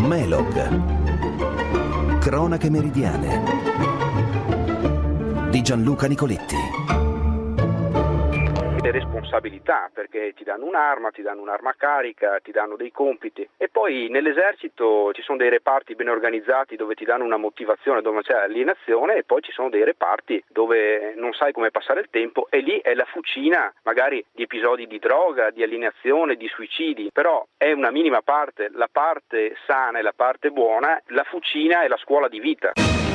Melog. Cronache meridiane di Gianluca Nicoletti. Responsabilità, perché ti danno un'arma carica, ti danno dei compiti, e poi nell'esercito ci sono dei reparti ben organizzati dove ti danno una motivazione, dove c'è alienazione, e poi ci sono dei reparti dove non sai come passare il tempo, e lì è la fucina magari di episodi di droga, di alienazione, di suicidi, però è una minima parte. La parte sana e la parte buona, la fucina è la scuola di vita.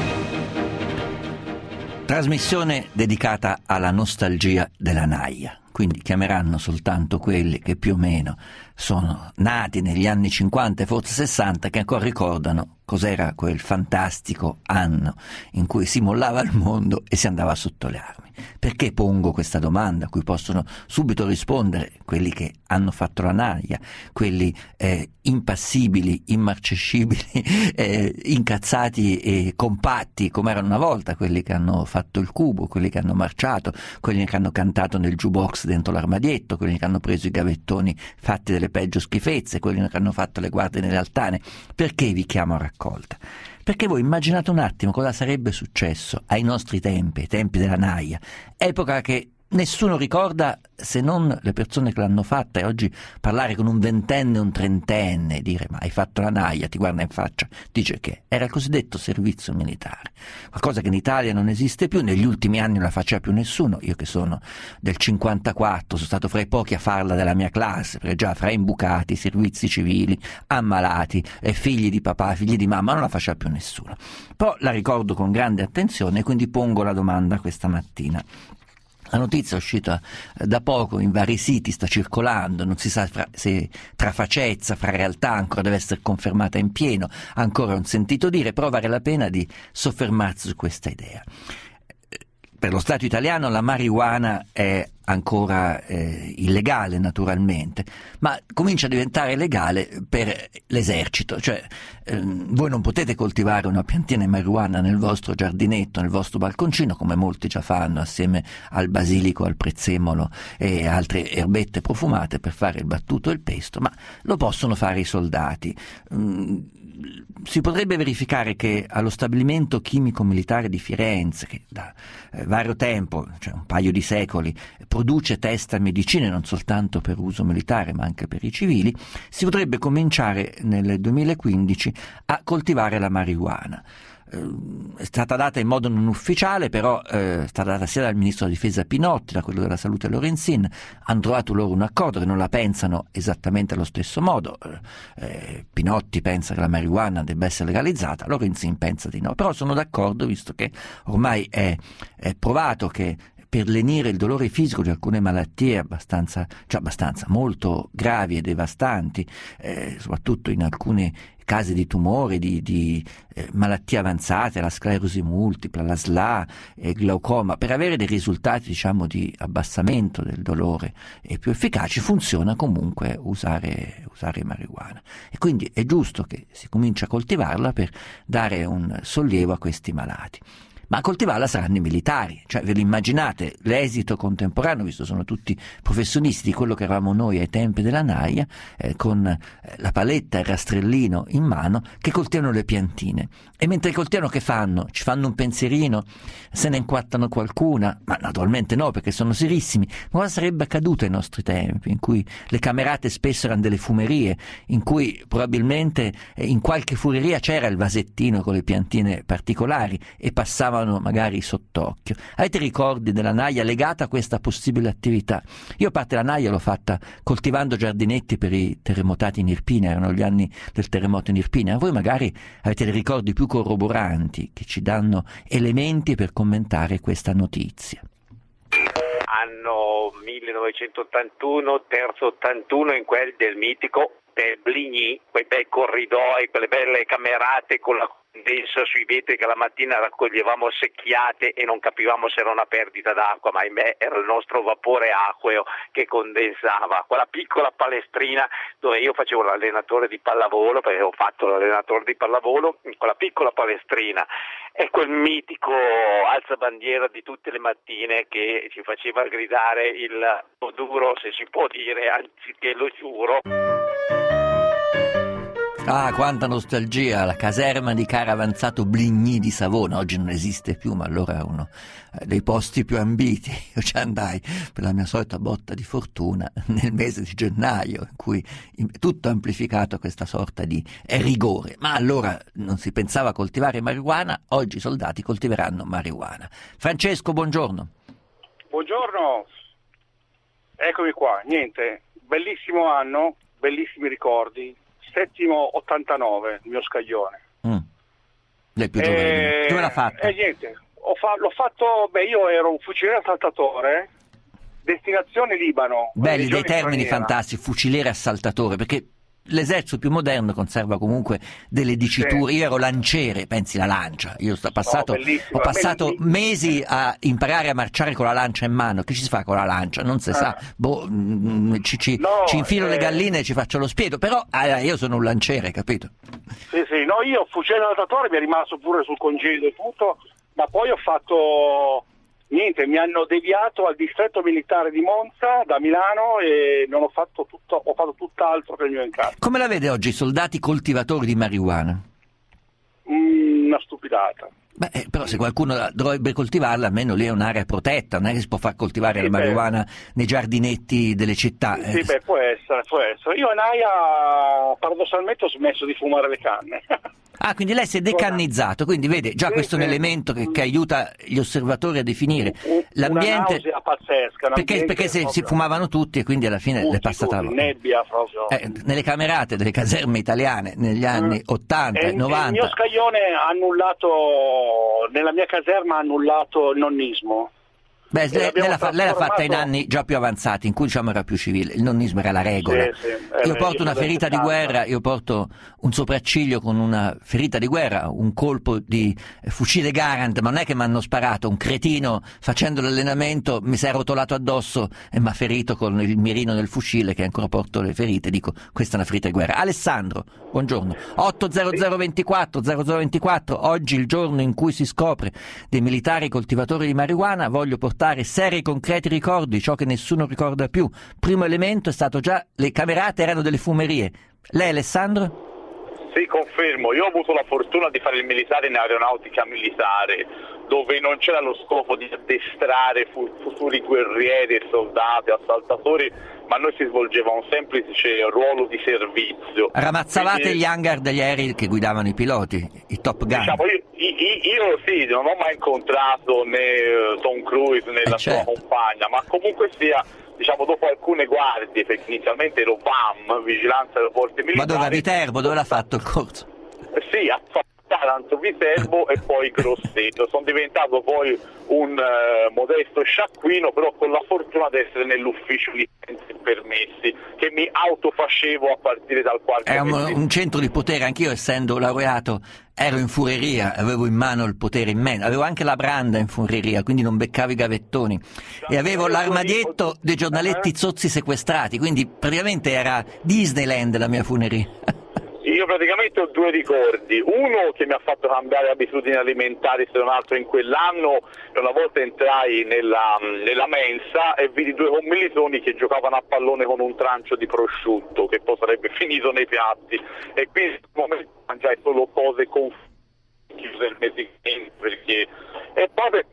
Trasmissione dedicata alla nostalgia della naia, quindi chiameranno soltanto quelli che più o meno sono nati negli anni 50 e forse 60, che ancora ricordano cos'era quel fantastico anno in cui si mollava il mondo e si andava sotto le armi. Perché pongo questa domanda a cui possono subito rispondere quelli che hanno fatto la naia, quelli impassibili, immarcescibili, incazzati e compatti come erano una volta, quelli che hanno fatto il cubo, quelli che hanno marciato, quelli che hanno cantato nel jukebox dentro l'armadietto, quelli che hanno preso i gavettoni fatti delle peggio schifezze, quelli che hanno fatto le guardie nelle altane. Perché vi chiamo a raccolta? Perché voi immaginate un attimo cosa sarebbe successo ai nostri tempi, ai tempi della naia, epoca che nessuno ricorda se non le persone che l'hanno fatta, e oggi parlare con un ventenne o un trentenne e dire ma hai fatto la naia, ti guarda in faccia, dice che era il cosiddetto servizio militare, qualcosa che in Italia non esiste più, negli ultimi anni non la faceva più nessuno. Io che sono del 54 sono stato fra i pochi a farla della mia classe, perché già fra imbucati, servizi civili, ammalati, figli di papà, figli di mamma, non la faceva più nessuno. Però la ricordo con grande attenzione e quindi pongo la domanda questa mattina. La notizia è uscita da poco in vari siti, sta circolando, non si sa se tra facezie, fra realtà, ancora deve essere confermata in pieno, ancora un sentito dire, però vale la pena di soffermarsi su questa idea. Per lo Stato italiano la marijuana è ancora illegale naturalmente, ma comincia a diventare legale per l'esercito, cioè voi non potete coltivare una piantina di marijuana nel vostro giardinetto, nel vostro balconcino, come molti già fanno assieme al basilico, al prezzemolo e altre erbette profumate per fare il battuto e il pesto, ma lo possono fare i soldati. Si potrebbe verificare che allo stabilimento chimico militare di Firenze, che da vario tempo, cioè un paio di secoli, produce test a medicine non soltanto per uso militare ma anche per i civili, si potrebbe cominciare nel 2015 a coltivare la marijuana. È stata data in modo non ufficiale, però è stata data sia dal ministro della difesa Pinotti, da quello della salute Lorenzin. Hanno trovato loro un accordo, che non la pensano esattamente allo stesso modo. Pinotti pensa che la marijuana debba essere legalizzata, Lorenzin pensa di no, però sono d'accordo, visto che ormai è provato che per lenire il dolore fisico di alcune malattie abbastanza molto gravi e devastanti, soprattutto in alcuni casi di tumori, di malattie avanzate, la sclerosi multipla, la SLA, glaucoma, per avere dei risultati di abbassamento del dolore e più efficaci, funziona comunque usare marijuana, e quindi è giusto che si cominci a coltivarla per dare un sollievo a questi malati. Ma a coltivarla saranno i militari, cioè ve lo immaginate l'esito contemporaneo, visto sono tutti professionisti di quello che eravamo noi ai tempi della naia, con la paletta e il rastrellino in mano, che coltivano le piantine, e mentre coltivano che fanno? Ci fanno un pensierino? Se ne inquattano qualcuna? Ma naturalmente no, perché sono serissimi. Ma cosa sarebbe accaduto ai nostri tempi, in cui le camerate spesso erano delle fumerie, in cui probabilmente in qualche fureria c'era il vasettino con le piantine particolari e passavano magari sott'occhio? Avete ricordi della naia legata a questa possibile attività? Io parte la naia l'ho fatta coltivando giardinetti per i terremotati in Irpina, erano gli anni del terremoto in Irpina. Voi magari avete dei ricordi più corroboranti che ci danno elementi per commentare questa notizia. Anno 1981, terzo 81, in quel del mitico del Bligny, quei bei corridoi, quelle belle camerate con la condensa sui vetri che la mattina raccoglievamo secchiate e non capivamo se era una perdita d'acqua, ma ahimè era il nostro vapore acqueo che condensava. Quella piccola palestrina dove io facevo l'allenatore di pallavolo, perché ho fatto l'allenatore di pallavolo, in quella piccola palestrina, e quel mitico alzabandiera di tutte le mattine che ci faceva gridare il duro, se si può dire, anziché lo giuro. Ah, quanta nostalgia, la caserma di Caro Avanzato Bligny di Savona, oggi non esiste più, ma allora è uno dei posti più ambiti. Io ci andai per la mia solita botta di fortuna nel mese di gennaio, in cui tutto amplificato questa sorta di rigore. Ma allora non si pensava a coltivare marijuana, oggi i soldati coltiveranno marijuana. Francesco, buongiorno. Buongiorno, eccomi qua, niente, bellissimo anno, bellissimi ricordi. Settimo 89, il mio scaglione. Lei più giovane. Dove l'ha fatta? Niente, l'ho fatto, io ero un fuciliere assaltatore, destinazione Libano. Belli dei termini fantastici, fuciliere assaltatore, perché l'esercito più moderno conserva comunque delle diciture. Sì. Io ero lanciere, pensi la lancia, io ho passato mesi a imparare a marciare con la lancia in mano. Che ci si fa con la lancia? Non si sa, ci infilo le galline e ci faccio lo spiedo, però io sono un lanciere, capito? Sì, no, io fuciliere assaltatore mi è rimasto pure sul congedo e tutto, ma poi ho fatto... Niente, mi hanno deviato al distretto militare di Monza da Milano e non ho fatto tutt'altro che il mio incarico. Come la vede oggi i soldati coltivatori di marijuana? Una stupidata. Beh, però se qualcuno dovrebbe coltivarla, almeno lì è un'area protetta, non è che si può far coltivare la marijuana nei giardinetti delle città. Sì, può essere. Io in AIA paradossalmente ho smesso di fumare le canne. Ah, quindi lei si è decannizzato, quindi vede, già questo è un elemento che aiuta gli osservatori a definire l'ambiente. Una nausea pazzesca. Perché si fumavano tutti e quindi alla fine le è passata la nebbia proprio. Nelle camerate delle caserme italiane negli anni 80 e 90. Il mio scaglione ha annullato, nella mia caserma ha annullato il nonnismo. Beh, lei l'ha fatta in anni già più avanzati, in cui diciamo era più civile, il nonnismo era la regola. Sì. Io porto una ferita di guerra, io porto un sopracciglio con una ferita di guerra, un colpo di fucile Garand, ma non è che mi hanno sparato, un cretino facendo l'allenamento mi si è rotolato addosso e mi ha ferito con il mirino del fucile, che ancora porto le ferite, dico questa è una ferita di guerra. Alessandro, buongiorno. 80024, oggi il giorno in cui si scopre dei militari coltivatori di marijuana, voglio portare seri e concreti ricordi, ciò che nessuno ricorda più. Primo elemento è stato già le camerate erano delle fumerie. Lei, Alessandro? Sì, confermo. Io ho avuto la fortuna di fare il militare in aeronautica militare, dove non c'era lo scopo di addestrare futuri guerrieri e soldati, assaltatori, ma noi si svolgeva un semplice ruolo di servizio. Ramazzavate quindi, gli hangar degli aerei che guidavano i piloti, i Top Gun. Diciamo, io sì, non ho mai incontrato né Tom Cruise né la sua compagna, ma comunque sia, diciamo, dopo alcune guardie, perché inizialmente ero VAM, Vigilanza Aeroporti Militari. Ma dove, a Viterbo, dove l'ha fatto il corso? Sì, a Taranto, Viterbo e poi Grosseto. Sono diventato poi un modesto sciacquino, però con la fortuna di essere nell'ufficio licenze e permessi, che mi autofacevo a partire dal quarto. È un centro di potere, anch'io essendo laureato ero in furreria, avevo in mano il potere immenso, avevo anche la branda in furreria, quindi non beccavo i gavettoni e avevo l'armadietto dei giornaletti zozzi sequestrati, quindi praticamente era Disneyland la mia furreria. Io praticamente ho due ricordi, uno che mi ha fatto cambiare abitudini alimentari, se non altro in quell'anno, una volta entrai nella mensa e vidi due commilitoni che giocavano a pallone con un trancio di prosciutto che poi sarebbe finito nei piatti, e quindi in quel momento mangiai solo cose chiuse il messicano, perché e poi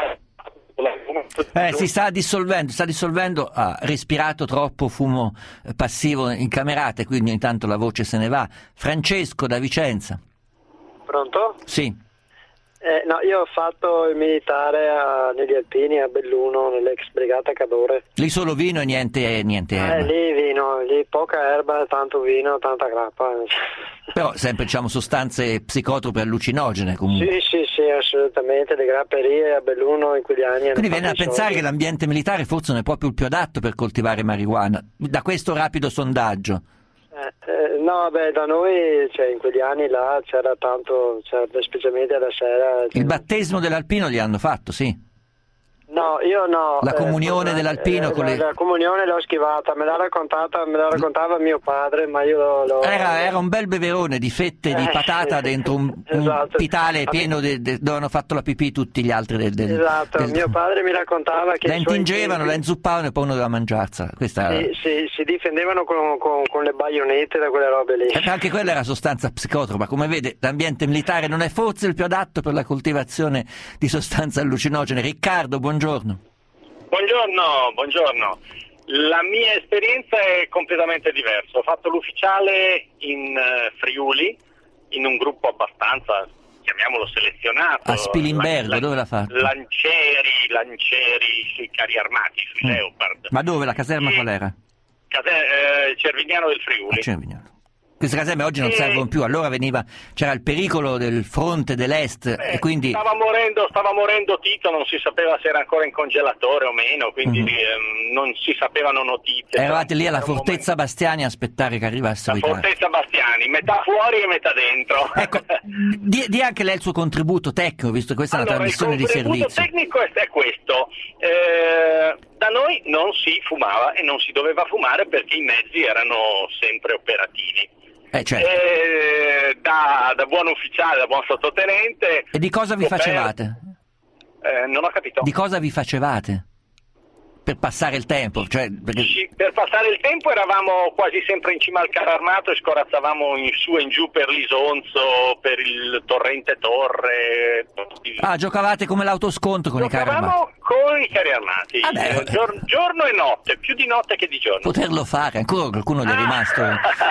si sta dissolvendo, ha respirato troppo fumo passivo in camerate, quindi ogni tanto la voce se ne va. Francesco da Vicenza. Pronto? Sì. No, io ho fatto il militare negli Alpini a Belluno, nell'ex brigata Cadore. Lì solo vino e niente erba. Lì vino, lì poca erba, tanto vino, tanta grappa. Però sempre diciamo sostanze psicotrope allucinogene comunque. Sì, assolutamente, le grapperie a Belluno in quegli anni. Quindi viene a pensare che l'ambiente militare forse non è proprio il più adatto per coltivare marijuana, da questo rapido sondaggio. No, da noi, in quegli anni là c'era tanto, specialmente alla sera. Il battesimo dell'Alpino gli hanno fatto, sì. No, io no. La comunione dell'alpino con le... La comunione l'ho schivata, me la raccontava mio padre, ma io l'ho... Era un bel beverone di fette di patata dentro un pitale pieno dove hanno fatto la pipì tutti gli altri Esatto, mio padre mi raccontava che... La intingevano, la inzuppavano e poi uno doveva mangiarsela. Si difendevano con le baionette da quelle robe lì. Anche quella era sostanza psicotropa. Come vede, l'ambiente militare non è forse il più adatto per la coltivazione di sostanze allucinogene. Riccardo, buongiorno. Buongiorno. La mia esperienza è completamente diversa. Ho fatto l'ufficiale in Friuli, in un gruppo abbastanza, chiamiamolo selezionato. A Spilimbergo, dove l'ha fatto? Lancieri sui carri armati, sui Leopard. Ma dove? La caserma qual era? Cervignano del Friuli. Cervignano. Queste caserme oggi non servono più, allora c'era il pericolo del fronte dell'est e quindi... Stava morendo Tito, non si sapeva se era ancora in congelatore o meno, quindi non si sapevano notizie. Eravate lì alla Fortezza Bastiani a aspettare che arrivassero i carri. Fortezza Bastiani, metà fuori e metà dentro. Ecco, di anche lei il suo contributo tecnico, visto che questa è una trasmissione di servizio. Il contributo tecnico è questo. Da noi non si fumava e non si doveva fumare perché i mezzi erano sempre operativi. Certo. Da buon ufficiale, da buon sottotenente. E di cosa vi facevate? Non ho capito. Di cosa vi facevate? Per passare il tempo? Per passare il tempo eravamo quasi sempre in cima al carro armato e scorazzavamo in su e in giù per l'Isonzo, per il torrente Torre. Giocavate come l'autoscontro con i carri armati? Giocavamo con i carri armati, giorno e notte, più di notte che di giorno. Poterlo fare, ancora qualcuno gli è rimasto.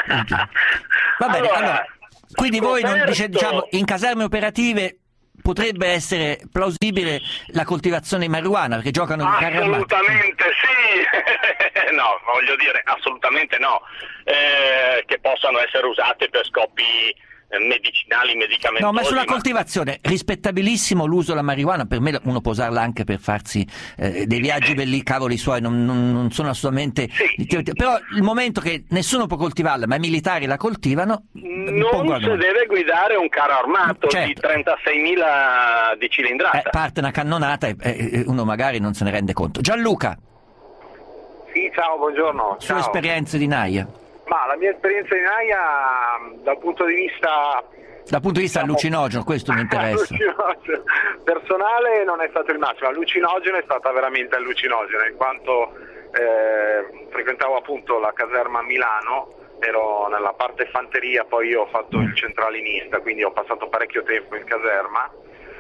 Va bene, allora quindi voi diciamo, in caserme operative potrebbe essere plausibile la coltivazione di marijuana perché giocano con i carri armati? Assolutamente sì. No, voglio dire assolutamente no, che possano essere usate per scopi medicinali, medicamentosi. No, ma sulla coltivazione, rispettabilissimo l'uso della marijuana, per me uno può usarla anche per farsi dei viaggi belli, cavoli suoi, non sono assolutamente... Sì. Però il momento che nessuno può coltivarla, ma i militari la coltivano... Non si deve guidare un carro armato di 36.000 di cilindrata. Parte una cannonata e uno magari non se ne rende conto. Gianluca. Sì, ciao, buongiorno. Sue esperienze di Naia. Ma la mia esperienza in Naia dal punto di vista allucinogeno, questo mi interessa. Personale non è stato il massimo, allucinogeno è stata veramente allucinogena, in quanto frequentavo appunto la caserma a Milano, ero nella parte fanteria, poi io ho fatto il centralinista, quindi ho passato parecchio tempo in caserma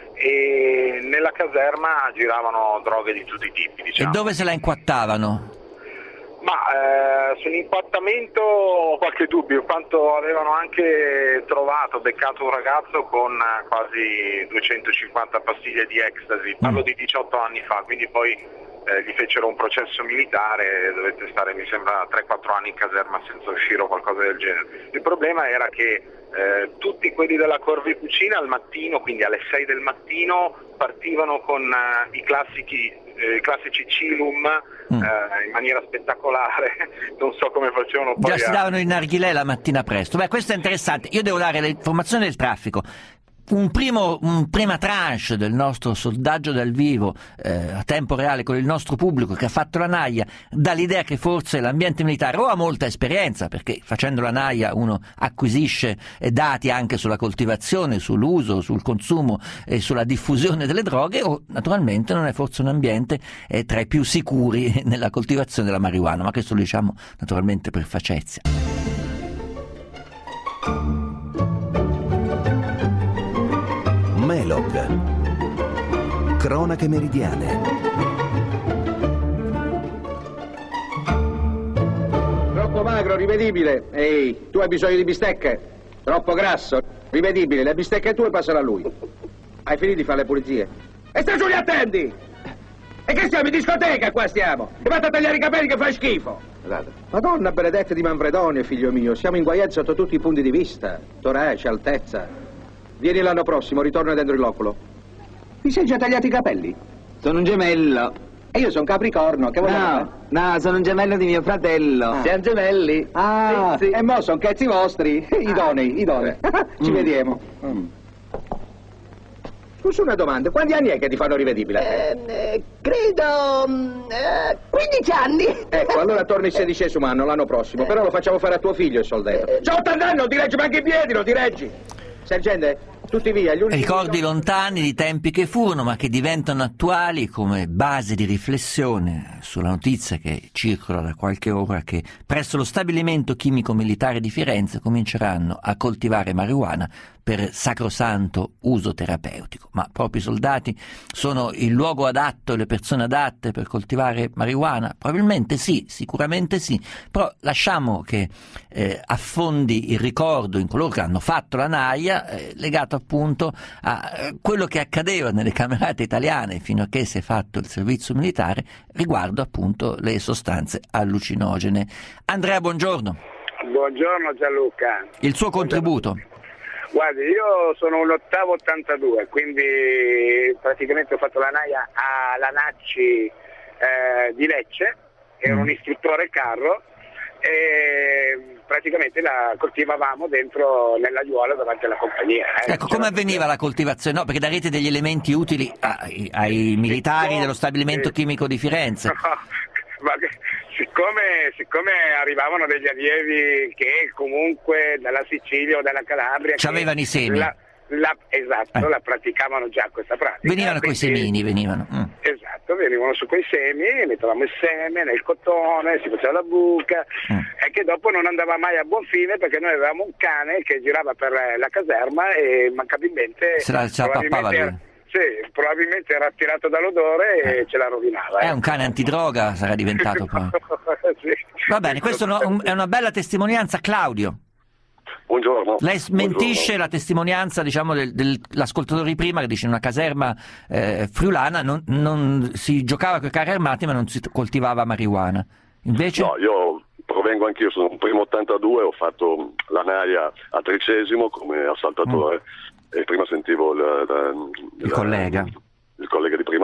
e nella caserma giravano droghe di tutti i tipi, diciamo. E dove se la inquattavano? Ma sull'impattamento ho qualche dubbio, in quanto avevano anche beccato un ragazzo con quasi 250 pastiglie di ecstasy, parlo di 18 anni fa, quindi poi gli fecero un processo militare e dovette stare mi sembra 3-4 anni in caserma senza uscire o qualcosa del genere. Il problema era che tutti quelli della Corvicucina al mattino, quindi alle 6 del mattino, partivano con i classici Cilum in maniera spettacolare, non so come facevano poi. Già si davano i narghilè la mattina presto. Beh, questo è interessante. Io devo dare le informazioni del traffico. Un prima tranche del nostro sondaggio dal vivo a tempo reale con il nostro pubblico che ha fatto la Naia dà l'idea che forse l'ambiente militare o ha molta esperienza, perché facendo la Naia uno acquisisce dati anche sulla coltivazione, sull'uso, sul consumo e sulla diffusione delle droghe, o naturalmente non è forse un ambiente tra i più sicuri nella coltivazione della marijuana, ma questo lo diciamo naturalmente per facezia. Melog. Cronache meridiane. Troppo magro, rivedibile. Ehi, tu hai bisogno di bistecche. Troppo grasso, rivedibile. Le bistecche tue passano a lui. Hai finito di fare le pulizie? E sta giù, li attendi! E che stiamo in discoteca qua stiamo? E vatti a tagliare i capelli che fai schifo. Madonna benedetta di Manfredonia, figlio mio. Siamo inguaiati sotto tutti i punti di vista. Torace, altezza. Vieni l'anno prossimo, ritorno dentro il loculo. Ti sei già tagliati i capelli? Sono un gemello. E io sono Capricorno, che vuoi fare? No, sono un gemello di mio fratello. Siamo gemelli? Ah, sì. E mo sono cazzi vostri. Idonei. Ci vediamo. Scusa una domanda, quanti anni è che ti fanno rivedibile? Credo 15 anni. Ecco, allora torni il 16° anno, l'anno prossimo, però lo facciamo fare a tuo figlio il soldato. C'ho 80 anni, non ti reggi manco in piedi, non ti reggi. Sergente, tutti via. Gli ultimi Ricordi lontani di tempi che furono, ma che diventano attuali come base di riflessione sulla notizia che circola da qualche ora che presso lo stabilimento chimico militare di Firenze cominceranno a coltivare marijuana per sacrosanto uso terapeutico. Ma proprio i soldati sono il luogo adatto e le persone adatte per coltivare marijuana? Probabilmente sì, sicuramente sì, però lasciamo che affondi il ricordo in coloro che hanno fatto la naia, legato appunto a quello che accadeva nelle camerate italiane fino a che si è fatto il servizio militare riguardo appunto le sostanze allucinogene. Andrea, buongiorno. Buongiorno Gianluca. Il suo contributo. Guardi, io sono un 82, quindi praticamente ho fatto la naia alla Nacci di Lecce, ero un istruttore carro e praticamente la coltivavamo dentro nell'aiuola davanti alla compagnia. Ecco, come avveniva la coltivazione? No, perché darete degli elementi utili ai militari dello stabilimento chimico di Firenze. No, ma siccome arrivavano degli allievi che comunque dalla Sicilia o dalla Calabria c'avevano i semi. Esatto, la praticavano già questa pratica. Venivano coi semini, venivano. Esatto, venivano su quei semi, mettevamo il seme nel cotone, si faceva la buca, e che dopo non andava mai a buon fine perché noi avevamo un cane che girava per la caserma e mancabilmente se la pappava lui. Sì, probabilmente era attirato dall'odore e ce la rovinava. È un cane antidroga, sarà diventato poi. Sì. Va bene, questo è una bella testimonianza. Claudio. Buongiorno. Lei smentisce la testimonianza, diciamo, dell'ascoltatore di prima che dice in una caserma friulana non si giocava con i carri armati ma non si coltivava marijuana. Invece? No, io provengo anch'io, sono un primo 82, ho fatto la naia a 13° come assaltatore e prima sentivo il collega di prima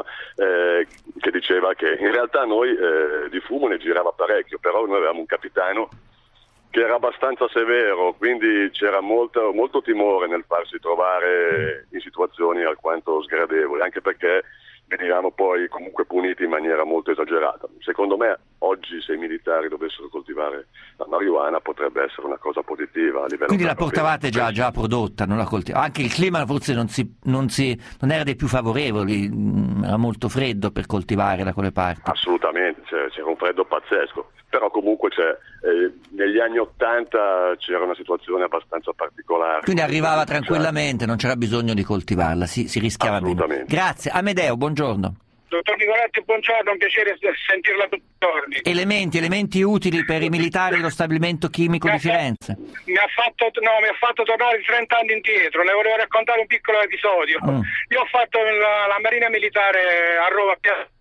che diceva che in realtà noi di fumo ne girava parecchio, però noi avevamo un capitano che era abbastanza severo, quindi c'era molto timore nel farsi trovare in situazioni alquanto sgradevoli, anche perché venivamo poi comunque puniti in maniera molto esagerata. Secondo me oggi se i militari dovessero coltivare la marijuana potrebbe essere una cosa positiva a livello. Quindi la portavate già prodotta, non la coltivavate. Anche il clima forse non era dei più favorevoli, era molto freddo per coltivare da quelle parti. Assolutamente, c'era un freddo pazzesco, però comunque negli anni '80 c'era una situazione abbastanza particolare. Quindi arrivava tranquillamente, non c'era bisogno di coltivarla, si rischiava meno. Grazie. Amedeo, buongiorno. Dottor Nicoletti, buongiorno, un piacere sentirla tutti i giorni. Elementi utili per i militari dello stabilimento chimico di Firenze. Mi ha fatto tornare 30 anni indietro, le volevo raccontare un piccolo episodio. Io ho fatto la Marina Militare a Roma,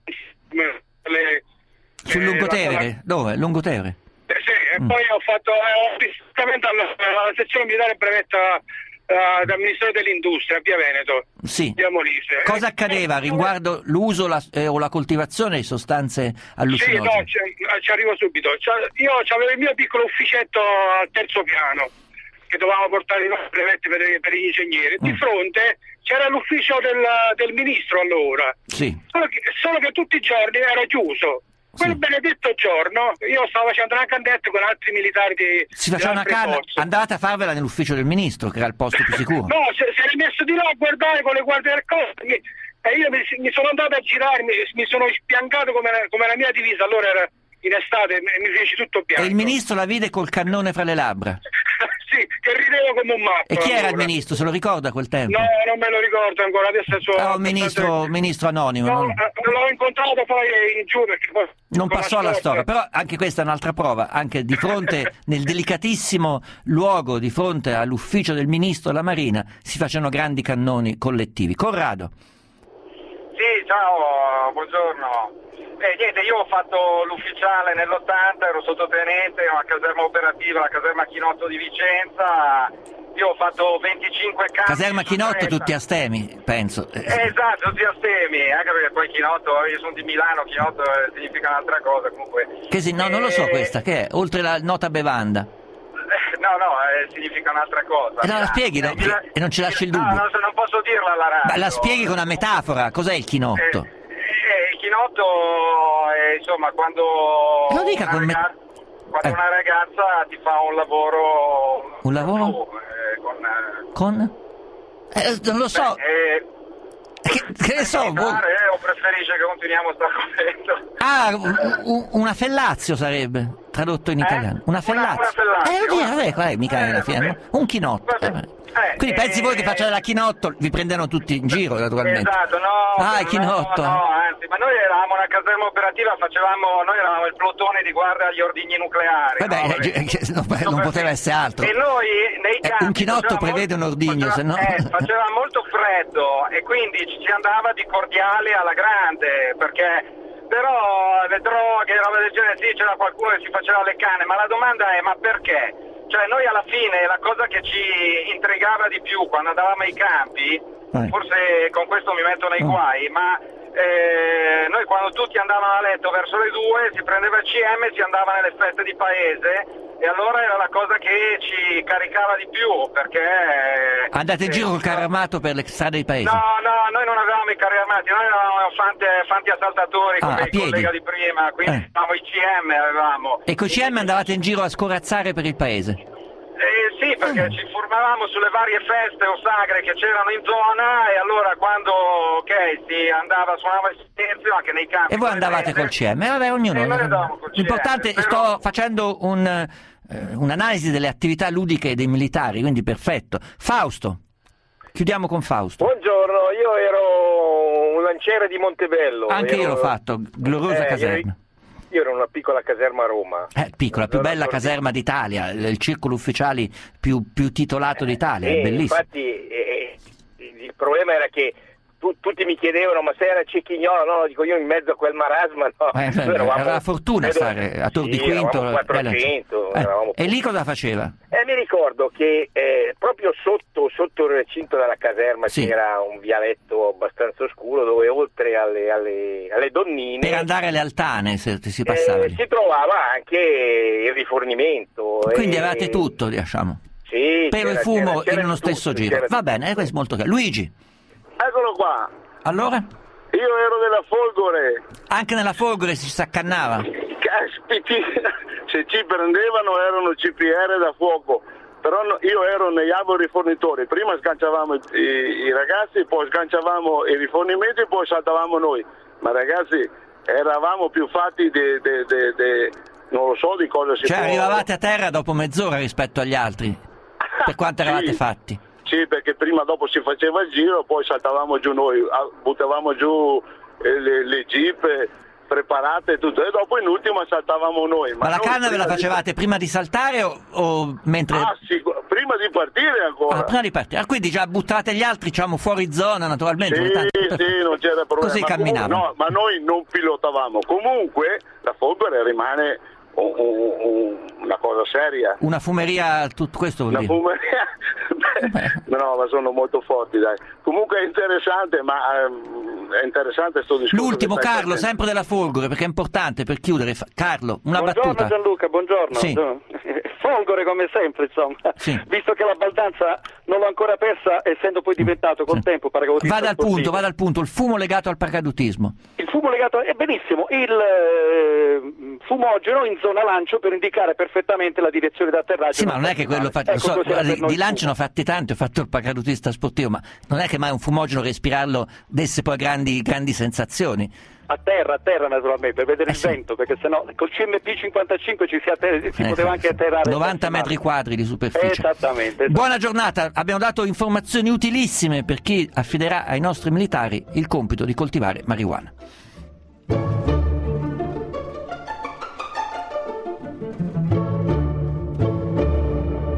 sul Lungotevere? Dove? Lungotevere? Sì, e poi ho fatto alla sezione militare brevetta dal Ministero dell'Industria, via Veneto. Sì. Via Molise. Cosa accadeva riguardo l'uso o la coltivazione di sostanze allucinogene? Sì, no, ci arrivo subito. Io avevo il mio piccolo ufficetto al 3° piano che dovevamo portare i nostri brevetti per gli ingegneri. Di fronte c'era l'ufficio del ministro allora. Sì. Solo che tutti i giorni era chiuso. Quel benedetto giorno io stavo facendo una candetta con altri militari si faceva una canna, andate a farvela nell'ufficio del ministro che era il posto più sicuro. No, si era messo di là a guardare con le guardie del corpo e io mi sono andato a girare, mi sono spiancato come la mia divisa, allora era in estate, mi feci tutto bianco. E il ministro la vide col cannone fra le labbra? Sì, che rideva come un matto. E chi era il ministro? Se lo ricorda quel tempo? No, non me lo ricordo ancora, adesso un ministro anonimo. No, l'ho incontrato poi in giù perché poi non passò alla storia, però anche questa è un'altra prova, anche di fronte nel delicatissimo luogo, di fronte all'ufficio del ministro della Marina, si facevano grandi cannoni collettivi. Corrado. Sì, ciao, buongiorno. Niente, io ho fatto l'ufficiale nell'80, ero sottotenente a una caserma operativa, la caserma Chinotto di Vicenza. Io ho fatto 25 campi. Caserma Chinotto, tutti astemi, penso. Esatto, tutti astemi, anche perché poi Chinotto, io sono di Milano, Chinotto significa un'altra cosa comunque. No, non lo so questa, che è? Oltre la nota bevanda. No, significa un'altra cosa. No, la spieghi, no? E non ci lasci il dubbio. No, non posso dirla alla radio. Ma la spieghi con una metafora, cos'è il chinotto? Il chinotto è, insomma, quando lo dica una ragazza ti fa un lavoro... Un lavoro? Con? Non lo so. Che ne so? O preferisce che continuiamo sta commento? Una fellazio sarebbe, tradotto in italiano. Una fellazio. Mica è la fine. Un chinotto. Quindi pensi voi che facciate la chinotto, vi prendono tutti in giro, naturalmente. Esatto, il chinotto. No, anzi, ma noi eravamo una caserma operativa, noi eravamo il plotone di guardia agli ordigni nucleari. Non poteva essere altro. E noi nei campi un chinotto prevede un ordigno, se no... faceva molto freddo e quindi ci andava di cordiale alla grande, perché... Però le droghe, roba del genere, sì, c'era qualcuno che si faceva le canne, ma la domanda è, ma perché? Cioè noi alla fine la cosa che ci intrigava di più quando andavamo ai campi, forse con questo mi metto nei guai, ma noi quando tutti andavano a letto verso le 2 si prendeva il CM e si andava nelle feste di paese, e allora era la cosa che ci caricava di più, perché... Andate in giro col carro armato per le strade dei paesi? No, noi non avevamo i carri armati, noi eravamo fanti assaltatori come il collega di prima, quindi avevamo i CM, avevamo. E coi CM andavate in giro a scorazzare per il paese? Sì, perché ci formavamo sulle varie feste o sagre che c'erano in zona, e allora quando suonava il silenzio anche nei campi. E voi andavate col CM? Vabbè, ognuno. L'importante, sto facendo un'analisi delle attività ludiche dei militari, quindi perfetto. Fausto, chiudiamo con Fausto. Buongiorno, io ero un lanciere di Montebello. Anche io l'ho fatto, gloriosa caserma. Io ero in una piccola caserma a Roma. Piccola, più bella caserma d'Italia, il circolo ufficiali più titolato d'Italia, è bellissimo. Infatti il problema era che tutti mi chiedevano, ma se era Cecchignola? No, dico io in mezzo a quel marasma, no. Era la fortuna stare a Tor di Quinto. 400, e lì cosa faceva? Mi ricordo che proprio sotto il recinto della caserma c'era un vialetto abbastanza oscuro dove oltre alle donnine, per andare alle altane si passava lì, si trovava anche il rifornimento. Quindi avevate tutto, diciamo. Sì, pelo e fumo in uno stesso giro. Va bene, questo è molto chiaro. Luigi. Eccolo qua. Allora? Io ero della Folgore. Anche nella Folgore si saccannava? Caspiti, se ci prendevano erano CPR da fuoco, però io ero negli avori rifornitori. Prima sganciavamo i ragazzi, poi sganciavamo i rifornimenti, poi saltavamo noi. Ma ragazzi, eravamo più fatti non lo so di cosa si può... Cioè arrivavate a terra dopo mezz'ora rispetto agli altri, per quanto eravate fatti? Sì, perché prima dopo si faceva il giro, poi saltavamo giù noi, buttavamo giù le jeep preparate e tutto, e dopo in ultima saltavamo noi. Ma la canna ve la facevate prima di saltare o mentre... sì, prima di partire ancora. Prima di partire, quindi già buttate gli altri, diciamo, fuori zona naturalmente. Sì, non c'era problema. Così camminavano. No, ma noi non pilotavamo. Comunque la Folgore rimane una cosa seria. Una fumeria, tutto questo vuol dire? Una fumeria... No, ma sono molto forti, dai. Comunque è interessante, è interessante sto discorso. L'ultimo, Carlo, sempre della Folgore, perché è importante per chiudere. Carlo, una battuta. Buongiorno Gianluca, buongiorno. Sì. Folgore come sempre, insomma. Sì. Visto che la baldanza non l'ho ancora persa, essendo poi diventato col tempo paracadutista. Vada al punto, il fumo legato al paracadutismo. Il fumo legato, è benissimo, il fumogeno in zona lancio per indicare perfettamente la direzione d'atterraggio. Sì, ma non è che quello di lancio ne ho fatti tanti, ho fatto il paracadutista sportivo, ma non è che mai un fumogeno respirarlo desse poi grandi sensazioni. A terra naturalmente, per vedere il vento, perché sennò col CMP55 si poteva anche atterrare 90 metri quadri di superficie. Esattamente. Buona giornata, abbiamo dato informazioni utilissime per chi affiderà ai nostri militari il compito di coltivare marijuana.